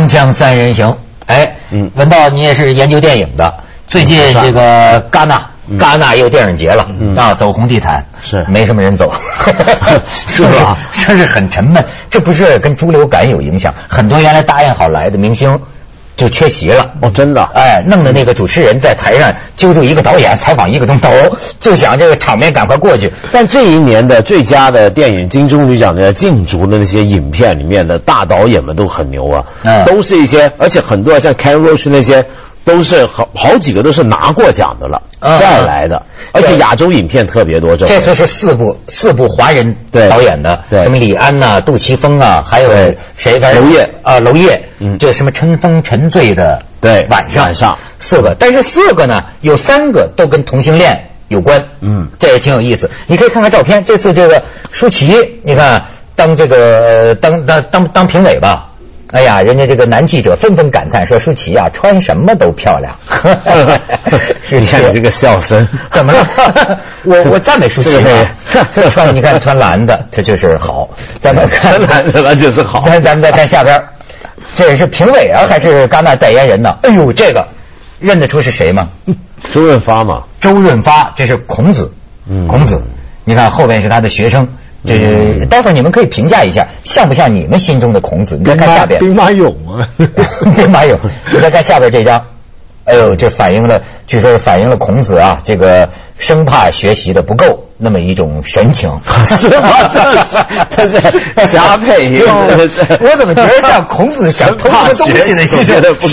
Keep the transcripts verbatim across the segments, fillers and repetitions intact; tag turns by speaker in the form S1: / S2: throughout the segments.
S1: 锵三人行，哎，嗯，文道你也是研究电影的，最近这个戛纳，嗯、戛纳又电影节了，嗯、啊，走红地毯
S2: 是
S1: 没什么人走，是吧？说是很沉闷，这不是跟猪流感有影响？很多原来答应好来的明星就缺席了。
S2: 哦，真的？
S1: 哎，弄得那个主持人在台上揪住一个导演采访一个钟头，就想这个场面赶快过去。
S2: 但这一年的最佳的电影金棕榈奖的竞逐的那些影片里面的大导演们都很牛啊，嗯、都是一些，而且很多像 Ken Loach 那些。都是好好几个都是拿过奖的了，嗯、再来的，而且亚洲影片特别多。这
S1: 这次是四部四部华人导演的，
S2: 对，
S1: 什么李安呐、啊、杜琪峰啊，还有谁？
S2: 娄烨
S1: 啊，娄烨，嗯，这什么春风沉醉的
S2: 对
S1: 晚上
S2: 晚上
S1: 四个，但是四个呢有三个都跟同性恋有关，嗯，这也挺有意思。你可以看看照片，这次这个舒淇，你看当这个当当当当评委吧。哎呀，人家这个男记者纷纷感叹说：“舒淇啊，穿什么都漂亮。”
S2: 你看你这个笑声，
S1: 怎么了？我我赞美舒淇嘛。这穿你看穿蓝的，这就是好。咱们看
S2: 蓝的那就是好。
S1: 咱咱们再看下边，这是评委啊，还是戛纳代言人呢？哎呦，这个认得出是谁吗？
S2: 周润发嘛。
S1: 周润发，这是孔子。嗯，孔子，你看后边是他的学生。这是待会儿你们可以评价一下，像不像你们心中的孔子？你再看下边，
S3: 兵马俑啊，
S1: 兵马俑。你再看下边这张，哎呦，这反映了，据说是反映了孔子啊，这个生怕学习的不够那么一种神情，
S2: 是吗？这是这是瞎配音。
S1: 我怎么觉得像孔子想偷什么东西的意思的不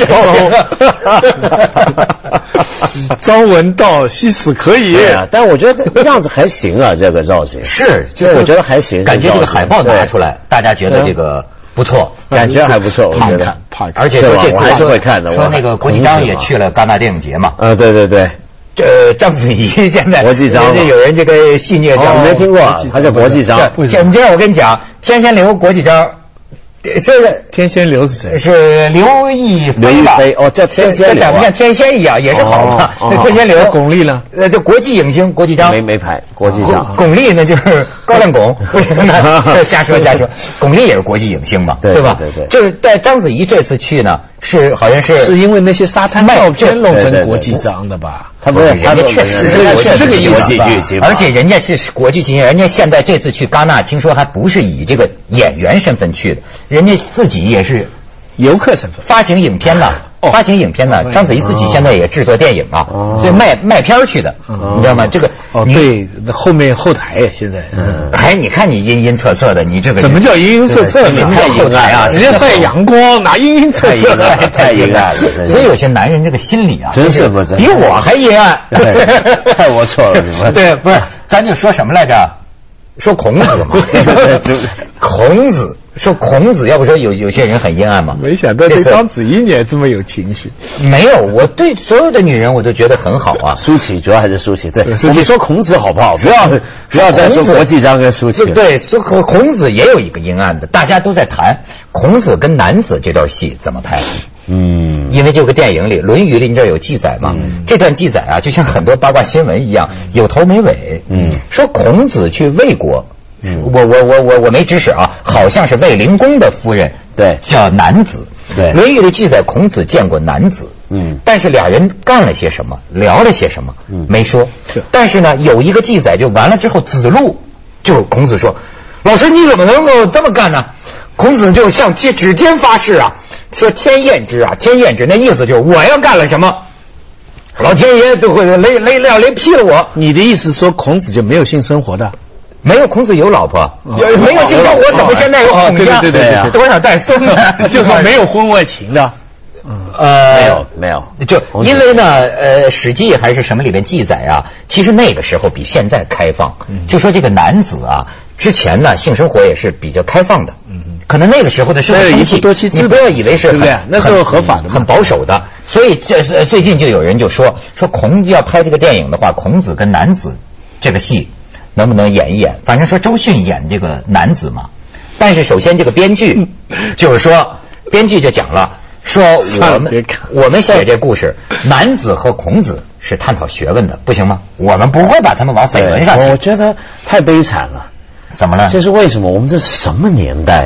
S3: 够？朝闻道，夕死可矣。
S2: 对啊，但我觉得样子还行啊，这个造型
S1: 是，
S2: 就是我觉得还行。
S1: 感觉这个海报拿出来，大家觉得这个不错，
S2: 感觉还不错，我觉得。
S1: 而且说这次
S2: 还是会看的。
S1: 说那个国际章也去了戛纳电影节嘛。
S2: 呃，对对对。
S1: 这章子怡现在
S2: 国际章，
S1: 有人这个戏谑讲，
S2: 没听过，他叫国际章。
S1: 今天我跟你讲，天仙流国际章。是
S3: 天仙流是谁？
S1: 是刘亦菲吧？
S2: 哦，叫天仙流，
S1: 长得像天仙一样，也是好嘛。那天仙流，
S3: 巩俐呢？
S1: 呃，就国际影星国际章
S2: 没没排国际章。
S1: 巩俐呢就是高亮拱，为什么呢？瞎说瞎说。巩俐也是国际影星嘛，对吧？
S2: 对对。
S1: 就是在章子怡这次去呢，是好像是
S3: 是因为那些沙滩照片弄成国际章的吧？
S2: 他不是，
S1: 人家确实
S2: 是
S1: 这个意思，而且人家是国际巨星，人家现在这次去戛纳，听说还不是以这个演员身份去的，人家自己也是
S3: 游客身份
S1: 发行影片呢。发行影片呢，章子怡自己现在也制作电影啊，所以卖卖片去的，你知道吗？这个
S3: 哦，对，后面后台现在，
S1: 嗯，哎，你看你阴阴恻恻的，你这个
S3: 怎么叫阴阴恻恻？
S1: 什么叫后台啊？
S3: 人家晒阳光，哪阴阴恻恻的？
S2: 太阴暗了。
S1: 所以有些男人这个心理啊，
S2: 真是不是
S1: 比我还阴暗。
S2: 太龌龊了，
S1: 对，不是，咱就说什么来着？说孔子嘛，孔子说孔子，要不说有有些人很阴暗嘛。
S3: 没想到对章子怡你也这么有情绪。
S1: 没有，我对所有的女人我都觉得很好啊。
S2: 舒淇主要还是舒淇，对。我们说孔子好不好？不要不要再说国际章跟舒淇。
S1: 对，说孔子也有一个阴暗的，大家都在谈孔子跟男子这段戏怎么拍。嗯，因为这个电影里《论语》里你这有记载嘛，嗯、这段记载啊，就像很多八卦新闻一样，有头没尾。嗯，说孔子去魏国，嗯、我我我我我没知识啊，好像是卫灵公的夫人，
S2: 对，
S1: 叫男子。
S2: 对，《
S1: 论语》里记载孔子见过男子，嗯，但是俩人干了些什么，聊了些什么，嗯，没说。是，但是呢，有一个记载，就完了之后，子路就孔子说：“老师，你怎么能够这么干呢？”孔子就向指天发誓啊，说天验之啊，天验之，那意思就是我要干了什么，老天爷都会雷雷雷雷劈了我。
S3: 你的意思说孔子就没有性生活的？
S1: 没有，孔子有老婆，哦、没有性生活，怎么现在有孔家？
S3: 哦、对对对对，
S1: 多少代孙呢？
S3: 就是没有婚外情的。
S2: 嗯，呃，没有没有，
S1: 就因为呢，呃，《史记》还是什么里面记载啊，其实那个时候比现在开放。嗯、就说这个男子啊，之前呢性生活也是比较开放的。嗯，可能那个时候的社会风气，
S3: 多妻制，
S1: 你不要以为是
S3: 对不对？那时候合法的，
S1: 很保守的。所以这最近就有人就说说孔要拍这个电影的话，孔子跟男子这个戏能不能演一演？反正说周迅演这个男子嘛，但是首先这个编剧就是说，编剧就讲了。说我们我们写这故事，男子和孔子是探讨学问的，不行吗？我们不会把他们往绯闻上写。
S2: 我觉得太悲惨了。
S1: 怎么了？
S2: 这是为什么？我们这什么年代啊？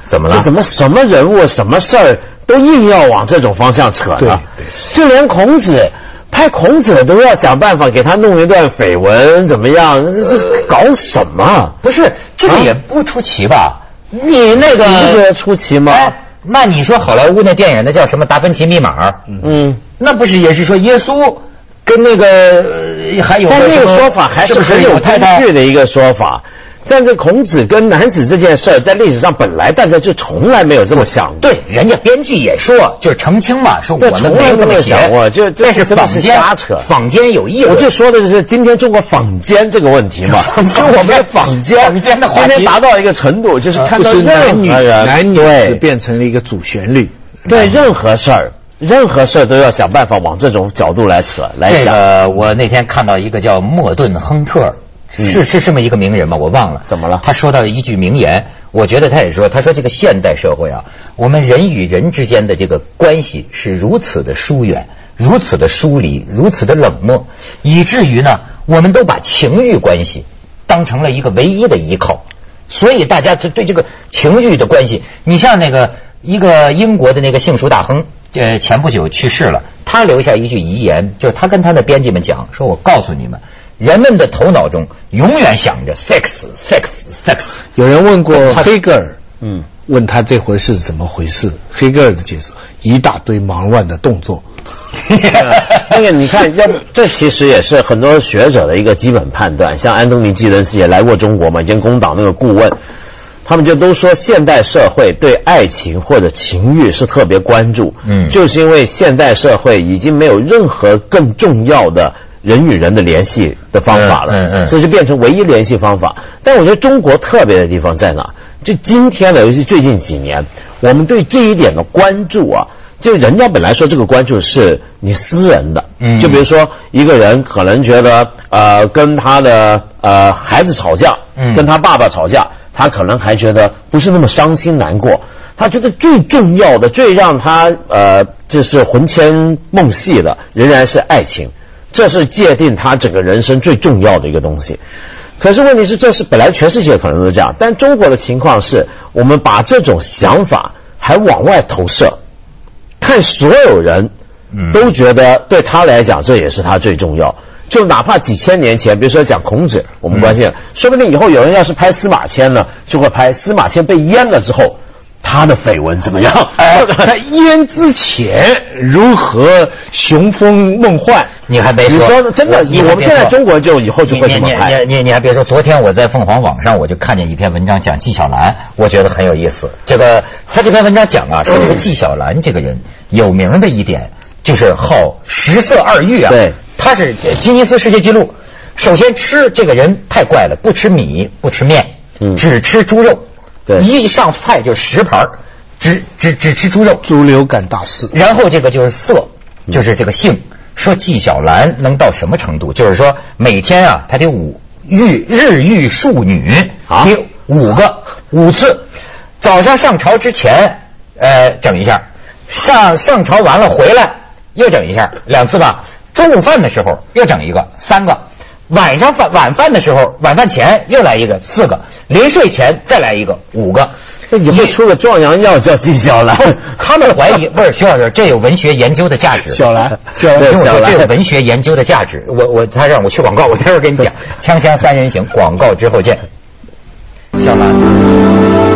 S1: 怎么了？
S2: 这怎么什么人物、什么事儿都硬要往这种方向扯呢？
S3: 对对，
S2: 就连孔子。拍孔子都要想办法给他弄一段绯闻，怎么样？这这搞什么？
S1: 不是这个也不出奇吧？啊、你那个
S2: 你不觉得出奇吗？
S1: 哎，那你说好莱坞那电影那叫什么《达芬奇密码》？
S2: 嗯，
S1: 那不是也是说耶稣跟那个、呃、还有？
S2: 但那个说法还是很有根据的一个说法。但是孔子跟男子这件事儿，在历史上本来大家就从来没有这么想过。
S1: 对，人家编剧也说，就是澄清嘛，说我们没有这么
S2: 想过，就
S1: 但是坊间
S2: 瞎扯，
S1: 坊间有议论。
S2: 我就说的就是今天中国坊间这个问题嘛，就我们的坊间，
S1: 坊间的话
S2: 今天达到一个程度，就是看到
S3: 男女男女
S2: 对
S3: 变成了一个主旋律。
S2: 对，任何事儿。任何事都要想办法往这种角度来扯来想。
S1: 这个我那天看到一个叫莫顿·亨特。是是这么一个名人吗？我忘了。
S2: 怎么了？
S1: 他说到一句名言，我觉得他也说，他说这个现代社会啊，我们人与人之间的这个关系是如此的疏远，如此的疏离，如此的冷漠，以至于呢，我们都把情欲关系当成了一个唯一的依靠。所以大家对这个情欲的关系，你像那个一个英国的那个杏树大亨，呃，前不久去世了，他留下一句遗言，就是他跟他的编辑们讲，说我告诉你们。人们的头脑中永远想着 sex sex sex。
S3: 有人问过黑格尔，
S2: 嗯，
S3: 问他这回是怎么回事，黑格尔的解释一大堆忙乱的动作。
S2: 那个你看，要不这其实也是很多学者的一个基本判断。像安东尼·纪伦斯也来过中国嘛，以前工党那个顾问，他们就都说现代社会对爱情或者情欲是特别关注，嗯，就是因为现代社会已经没有任何更重要的人与人的联系的方法了，嗯嗯，这就变成唯一联系方法。但我觉得中国特别的地方在哪？就今天的，尤其最近几年，我们对这一点的关注啊，就人家本来说这个关注是你私人的，嗯，就比如说一个人可能觉得呃跟他的呃孩子吵架，嗯，跟他爸爸吵架，他可能还觉得不是那么伤心难过，他觉得最重要的、最让他呃就是魂牵梦系的，仍然是爱情。这是界定他整个人生最重要的一个东西。可是问题是，这是本来全世界可能都这样，但中国的情况是，我们把这种想法还往外投射，看所有人都觉得对他来讲这也是他最重要。就哪怕几千年前，比如说讲孔子，我们关心，说不定以后有人要是拍司马迁呢，就会拍司马迁被淹了之后他的绯闻怎么样？
S3: 哎，在淹之前如何雄风梦幻？
S1: 你还别说，
S2: 你说真的，我们现在中国就以后就会这么拍。
S1: 你你你还别说，昨天我在凤凰网上我就看见一篇文章讲纪晓岚，我觉得很有意思。这个他这篇文章讲啊，说这个纪晓岚这个人有名的一点就是好食色二欲啊。
S2: 对，
S1: 他是吉尼斯世界纪录。首先吃这个人太怪了，不吃米，不吃面，嗯，只吃猪肉。对，一上菜就十盘，只只只吃猪肉，
S3: 猪流感大师。
S1: 然后这个就是色，就是这个性。说纪晓岚能到什么程度？就是说每天啊，他得五遇日遇数女啊，得五个五次。早上上朝之前，呃，整一下；上上朝完了回来又整一下，两次吧。中午饭的时候又整一个，三个。晚上饭晚饭的时候，晚饭前又来一个，四个；临睡前再来一个，五个。
S2: 这以后出个壮阳药叫纪晓岚，
S1: 他们怀疑不是徐老师，这有文学研究的价值。
S3: 小兰，
S1: 听我说，这有文学研究的价值。我我他让我去广告，我待会儿跟你讲。锵锵三人行，广告之后见。小兰。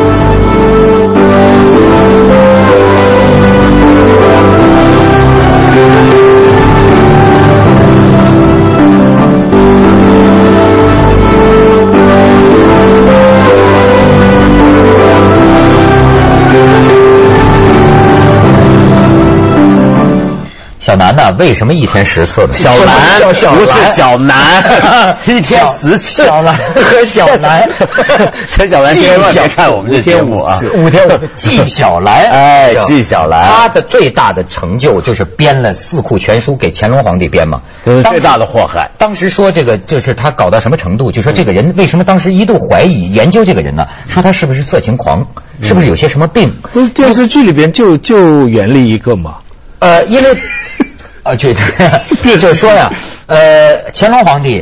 S1: 小南呢？为什么一天十次呢？
S2: 小南不是小南，一天十次。
S1: 小南和小南，
S2: 陈小兰千万别看我们这节目啊！
S1: 五天五纪晓岚，
S2: 哎，纪晓岚，
S1: 他的最大的成就就是编了《四库全书》给乾隆皇帝编嘛，
S2: 这是最大的祸害。
S1: 当时说这个就是他搞到什么程度？就说这个人为什么当时一度怀疑研究这个人呢？说他是不是色情狂？是不是有些什么病？
S3: 不是电视剧里边就就袁立一个嘛？
S1: 呃，因为啊，就就是说呀，呃，乾隆皇帝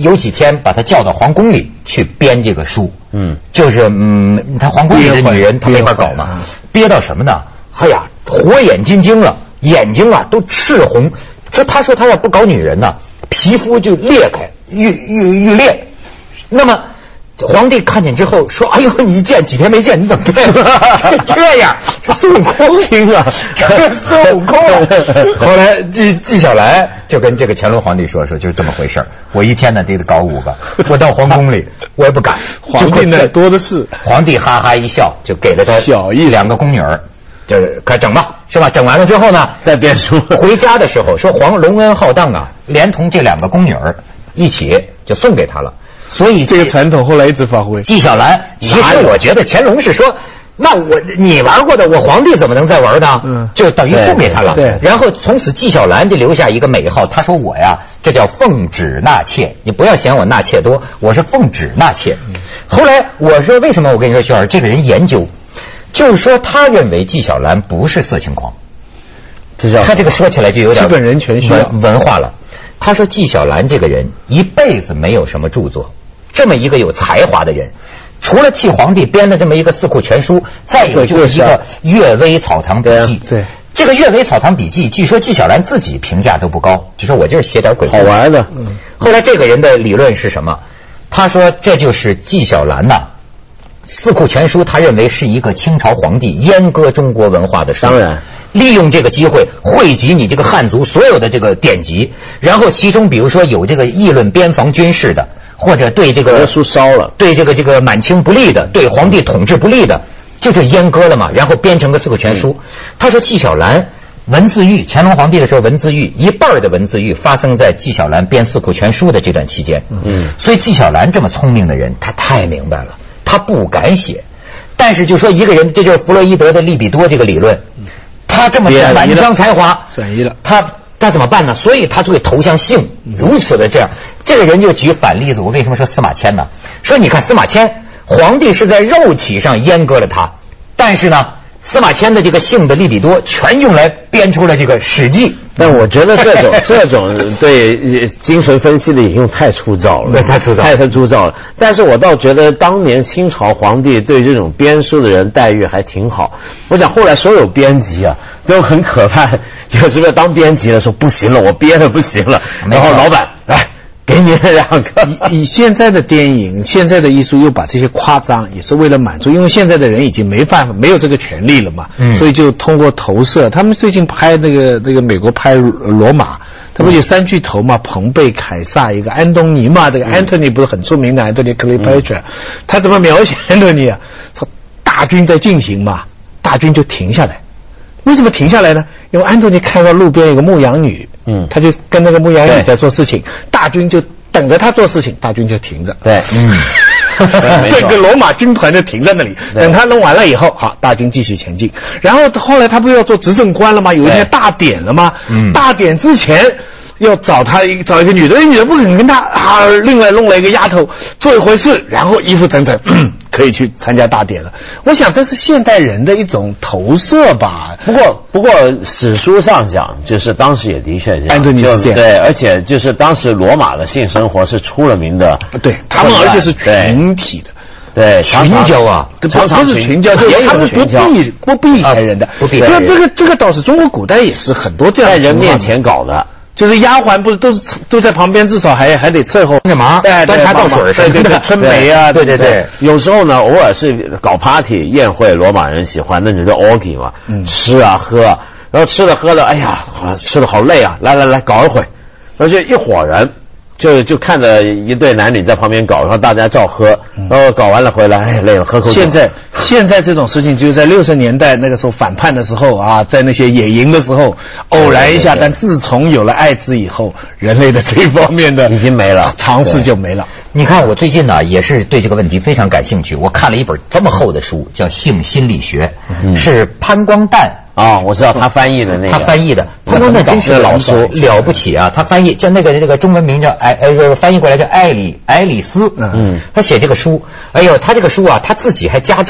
S1: 有几天把他叫到皇宫里去编这个书，
S2: 嗯，
S1: 就是嗯，他皇宫里的女人他没法搞嘛，憋到什么呢？哎呀，火眼金睛了，眼睛啊都赤红。说他说他要不搞女人呢，皮肤就裂开，愈愈愈裂。那么皇帝看见之后说：“哎呦，你一见几天没见，你怎么变这样？这孙悟空亲啊，这孙悟空啊！”后来纪纪晓岚就跟这个乾隆皇帝说：“说就是这么回事儿，我一天呢得搞五个，我到皇宫里我也不敢。”
S3: 皇帝呢多的是。
S1: 皇帝哈哈一笑，就给了他
S3: 小一
S1: 两个宫女儿。就是快整吧，是吧？整完了之后呢，
S2: 再编书。
S1: 回家的时候说皇隆恩浩荡啊，连同这两个宫女儿一起就送给他了。所以
S3: 这个传统后来一直发挥。
S1: 纪晓岚，其实我觉得乾隆是说，那我你玩过的，我皇帝怎么能再玩呢？嗯，就等于奉给他了。
S3: 对。
S1: 然后从此纪晓岚就留下一个美号，他说我呀，这叫奉旨纳妾，你不要嫌我纳妾多，我是奉旨纳妾。嗯、后来我说为什么？我跟你说，徐老师，这个人研究。就是说，他认为纪晓岚不是色情狂，他这个说起来就有点
S3: 基本人权需要
S1: 文化了。他说纪晓岚这个人一辈子没有什么著作，这么一个有才华的人，除了替皇帝编了这么一个四库全书，再有就是一个《阅微草堂笔记》。
S3: 对，
S1: 这个《阅微草堂笔记》，据说纪晓岚自己评价都不高，就说我就是写点鬼
S2: 好玩的。
S1: 嗯。后来这个人的理论是什么？他说这就是纪晓岚呐。四库全书，他认为是一个清朝皇帝阉割中国文化的书。
S2: 当然，
S1: 利用这个机会汇集你这个汉族所有的这个典籍，然后其中比如说有这个议论边防军事的，或者对这个
S2: 书烧了，
S1: 对这个这个满清不利的，对皇帝统治不利的，就这阉割了嘛，然后编成个四库全书。嗯、他说纪晓岚文字狱，乾隆皇帝的时候文字狱一半的文字狱发生在纪晓岚编四库全书的这段期间。嗯，所以纪晓岚这么聪明的人，他太明白了。他不敢写，但是就说一个人，这就是弗洛伊德的利比多这个理论，他这么满腔才华
S3: 转移了，
S1: 他他怎么办呢？所以他就会投向性，如此的这样。这个人就举反例子，我为什么说司马迁呢？说你看司马迁，皇帝是在肉体上阉割了他，但是呢，司马迁的这个性的利比多全用来编出了这个《史记》。
S2: 但我觉得这种这种对精神分析的引用太粗糙了，
S1: 太粗糙，
S2: 太太粗糙了。但是我倒觉得当年清朝皇帝对这种编书的人待遇还挺好。我想后来所有编辑啊都很可怕，就是不是当编辑的时候不行了，我编的不行了，然后老板来。给你两个。
S3: 以以现在的电影，现在的艺术又把这些夸张，也是为了满足，因为现在的人已经没办法，没有这个权利了嘛，嗯，所以就通过投射。他们最近拍那个那个美国拍罗马，他不有三巨头嘛，彭贝、凯撒，一个安东尼嘛，这个安东尼不是很出名的安东尼·克利佩特，他怎么描写安东尼啊？说大军在进行嘛，大军就停下来。为什么停下来呢？因为安东尼看到路边有个牧羊女，嗯，他就跟那个牧羊女在做事情，大军就等着他做事情，大军就停着。
S2: 对，嗯，
S3: 这个罗马军团就停在那里，等他弄完了以后，好，大军继续前进。然后后来他不是要做执政官了吗？有一天大典了吗？嗯，大典之前要找他一找一个女的，那女的不肯跟他啊，另外弄了一个丫头做一回事，然后衣服整整。可以去参加大典了。我想这是现代人的一种投射吧。
S2: 不过，不过史书上讲，就是当时也的确这样，
S3: 安东尼是这样，
S2: 对，而且就是当时罗马的性生活是出了名的，
S3: 对他们，而且是群体的，
S2: 对，
S1: 群交啊，
S3: 常常不是群交，也有不避不避开人的，
S1: 不避开人。
S3: 这个这个倒是中国古代也是很多这样
S2: 在人面前搞的。
S3: 就是丫鬟不是都是都在旁边，至少还还得伺候
S1: 干嘛？
S3: 对，
S1: 端茶倒水什么的，
S3: 春梅啊，
S2: 对对对。有时候呢，偶尔是搞 party 宴会，罗马人喜欢，那就叫 orgy 嘛，嗯，吃啊喝啊，然后吃了喝了，哎呀，吃的好累啊，来来来，搞一会，而且一伙人就就看着一对男女在旁边搞，然后大家照喝，然后搞完了回来，哎，累了，喝口酒。
S3: 现在现在这种事情，就是在六十年代那个时候反叛的时候啊，在那些野营的时候偶然一下，但自从有了艾滋以后，人类的这方面的
S2: 已经没了，
S3: 尝试就没了。
S1: 你看，我最近呢也是对这个问题非常感兴趣，我看了一本这么厚的书，叫《性心理学》，嗯、是潘光旦。
S2: 啊、哦，我知道他翻译的那个，
S1: 他翻译的，潘光旦真是老书了不起啊！他翻译叫那个那个中文名叫艾呃翻译过来叫艾里艾里斯，嗯，他写这个书，哎呦，他这个书啊，他自己还加注，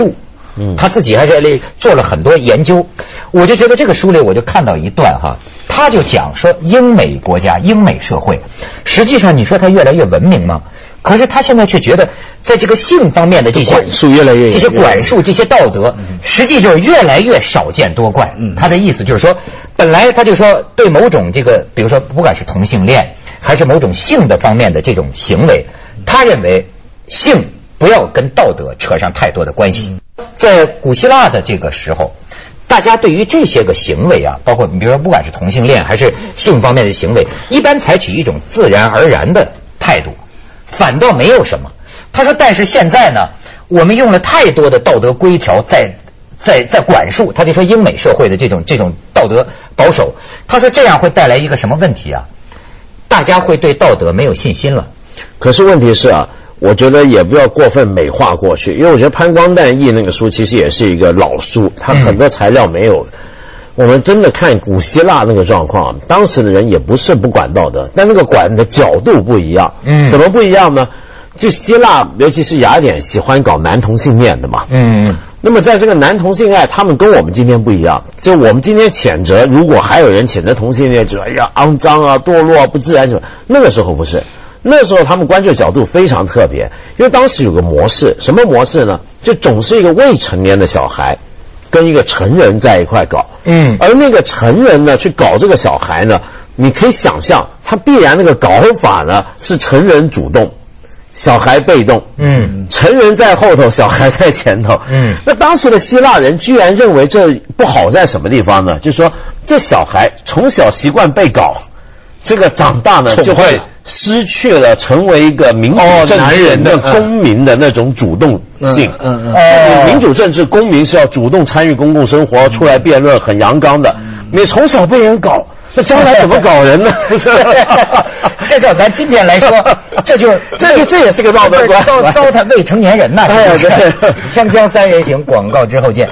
S1: 嗯，他自己还是做了很多研究。我就觉得这个书里我就看到一段哈，他就讲说英美国家、英美社会，实际上你说它越来越文明吗？可是他现在却觉得，在这个性方面的这些
S3: 管束越来越
S1: 这些管束、这些道德，实际就是越来越少见多怪。嗯，他的意思就是说，本来他就说对某种这个，比如说不管是同性恋还是某种性的方面的这种行为，他认为性不要跟道德扯上太多的关系。在古希腊的这个时候，大家对于这些个行为啊，包括你比如说不管是同性恋还是性方面的行为，一般采取一种自然而然的态度。反倒没有什么。他说，但是现在呢，我们用了太多的道德规条在在在管束。他就说，英美社会的这种这种道德保守，他说这样会带来一个什么问题啊？大家会对道德没有信心了。
S2: 可是问题是啊，我觉得也不要过分美化过去，因为我觉得潘光旦译那个书其实也是一个老书，它很多材料没有。嗯，我们真的看古希腊那个状况，当时的人也不是不管道德，但那个管的角度不一样。嗯，怎么不一样呢？就希腊，尤其是雅典，喜欢搞男同性恋的嘛。嗯，那么在这个男同性爱，他们跟我们今天不一样。就我们今天谴责，如果还有人谴责同性恋，就哎呀肮脏啊、堕落啊、不自然什么，那个时候不是。那时候他们关注角度非常特别，因为当时有个模式，什么模式呢？就总是一个未成年的小孩跟一个成人在一块搞，嗯，而那个成人呢去搞这个小孩呢，你可以想象，他必然那个搞法呢是成人主动，小孩被动，嗯，成人在后头，小孩在前头，嗯，那当时的希腊人居然认为这不好在什么地方呢？就是说，这小孩从小习惯被搞，这个长大呢就会失去了成为一个民主政治的公民的那种主动性。嗯嗯，民主政治公民是要主动参与公共生活，出来辩论，很阳刚的。你从小被人搞，那将来怎么搞人呢？
S1: 这叫咱今天来说，这就
S2: 这个这也是个道德观，
S1: 糟糟蹋未成年人呐。
S2: 哎对，
S1: 锵锵三人行，广告之后见。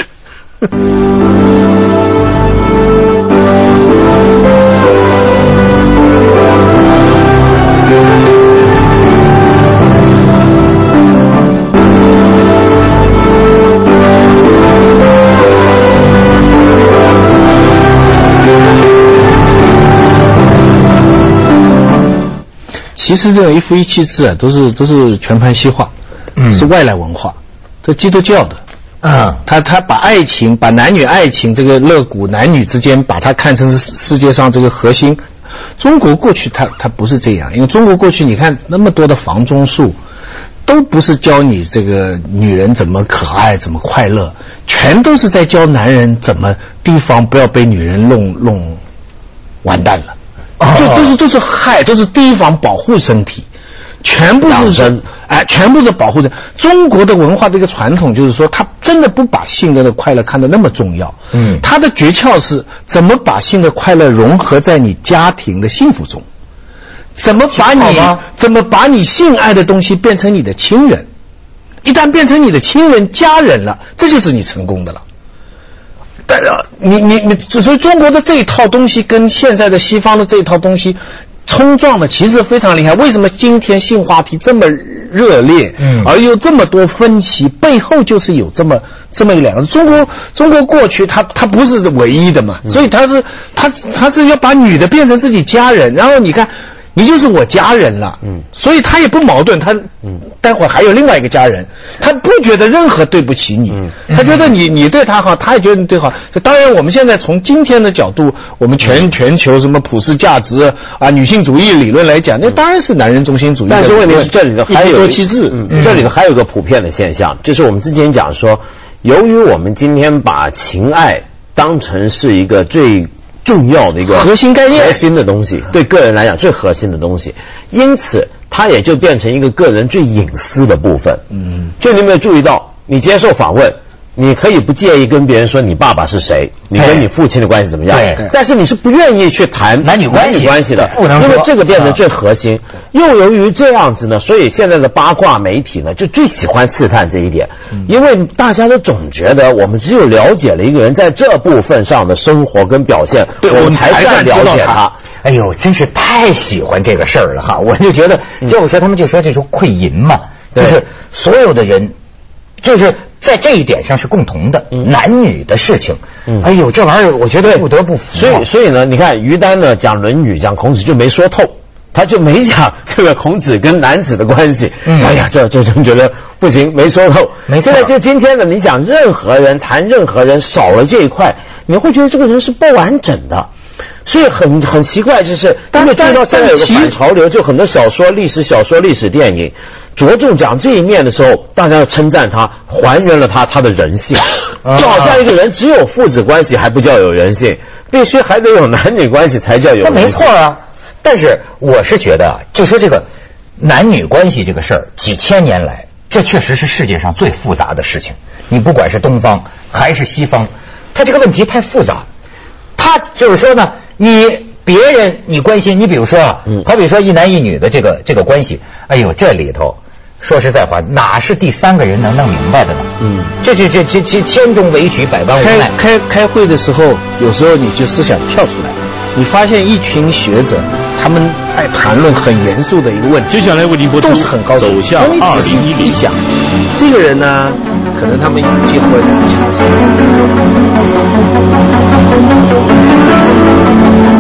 S3: 其实这种一夫一妻制啊，都是都是全盘西化，嗯，是外来文化，这基督教的啊，他他把爱情，把男女爱情这个肋骨，男女之间，把它看成是世界上这个核心。中国过去它它不是这样，因为中国过去你看那么多的房中术，都不是教你这个女人怎么可爱，怎么快乐，全都是在教男人怎么提防不要被女人弄弄完蛋了。这都是都是害，都是提防保护身体，全部是哎，全部是保护的。中国的文化这个传统就是说，他真的不把性的快乐看得那么重要。嗯，他的诀窍是怎么把性的快乐融合在你家庭的幸福中，怎么把你怎么把你性爱的东西变成你的亲人，一旦变成你的亲人家人了，这就是你成功的了。但是你你你，所以中国的这一套东西跟现在的西方的这一套东西冲撞的其实非常厉害。为什么今天性话题这么热烈，嗯，而又这么多分歧？背后就是有这么这么一两个。中国中国过去它它不是唯一的嘛，所以它是它它是要把女的变成自己家人，然后你看。你就是我家人了，嗯，所以他也不矛盾，他，嗯，待会儿还有另外一个家人，他不觉得任何对不起你，嗯，他觉得你你对他好，他也觉得你对好。当然，我们现在从今天的角度，我们全全球什么普世价值啊、女性主义理论来讲，那当然是男人中心主义。
S2: 但是问题是这里头还有
S3: 多妻制，
S2: 嗯，这里头还有一个普遍的现象，就是我们之前讲说，由于我们今天把情爱当成是一个最重要的一个
S3: 核心概念，
S2: 核心的东西，对个人来讲最核心的东西，因此它也就变成一个个人最隐私的部分。嗯，就你有没有注意到，你接受访问，你可以不介意跟别人说你爸爸是谁，你跟你父亲的关系怎么样，对，但是你是不愿意去谈
S1: 男女关系
S2: 男女关系的，不能说，因为这个变成最核心。又由于这样子呢，所以现在的八卦媒体呢就最喜欢刺探这一点，因为大家都总觉得我们只有了解了一个人在这部分上的生活跟表现，我们才算了解他。
S1: 哎呦，真是太喜欢这个事儿了哈！我就觉得，就我说他们就说这种窥淫嘛，就是所有的人。 就是在这一点上是共同的，嗯、男女的事情。嗯、哎呦，这玩意儿我觉得不得不服。
S2: 所以，所以呢，你看于丹呢讲《论语》讲孔子就没说透。他就没讲这个孔子跟男子的关系，嗯、哎呀，这这就觉得不行，没说透。
S1: 没错。
S2: 现在就今天呢，你讲任何人谈任何人少了这一块，你会觉得这个人是不完整的。所以很很奇怪，就是因为注意到现在有个反潮流，就很多小说、历史小说、历史电影着重讲这一面的时候，大家要称赞他，还原了他他的人性。就好像一个人只有父子关系还不叫有人性，必须还得有男女关系才叫有人性。
S1: 那没错啊。但是我是觉得啊，就说这个男女关系这个事儿，几千年来，这确实是世界上最复杂的事情。你不管是东方还是西方，它这个问题太复杂。他就是说呢，你别人你关心，你比如说啊，嗯，好比说一男一女的这个这个关系，哎呦，这里头说实在话，哪是第三个人能弄明白的呢？嗯，这这这这这千中惟取，百般无奈。
S3: 开开开会的时候，有时候你就思想跳出来。你发现一群学者他们在谈论很严肃的一个问题，
S4: 接下来为您播出
S3: 都是很高
S4: 走向二零一零。
S3: 一想，这个人呢，可能他们有机会。